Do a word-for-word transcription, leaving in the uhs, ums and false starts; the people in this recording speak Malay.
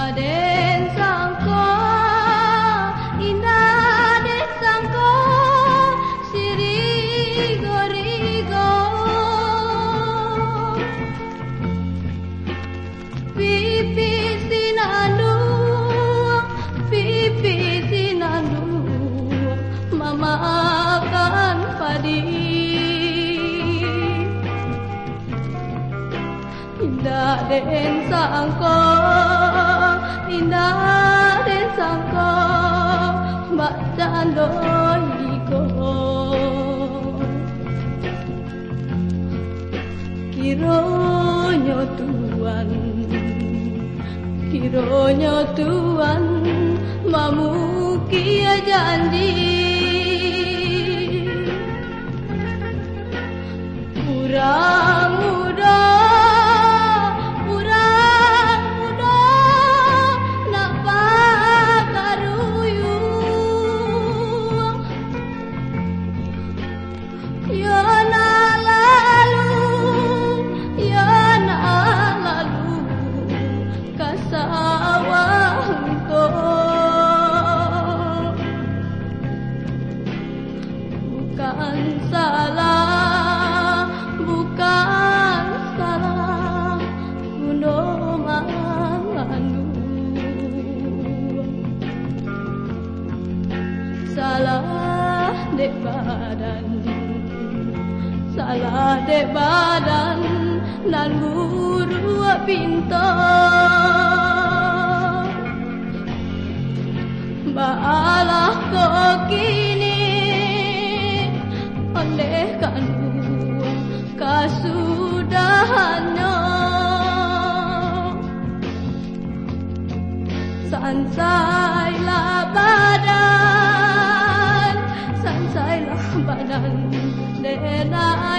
den sangka, indah den sangka, sirigo-rigo. Pipi sinandu, pipi sinandu, mama akan padi. Indah den sangka, indah den sangka, mbak candoiko. Kironyo Tuhan, kironyo Tuhan, mamukia janji. Urang muda, urang muda, nak pakaruyung. Ya na lalu, ya na lalu, kasawangko. Bukan salah, bukan salah, kuno mangandu. Salah dek badan, salah dek badan, nan buru pinto. Baalah kau kini, oleh kanu kasudahannya. Sansailah badan, sansailah badan, dena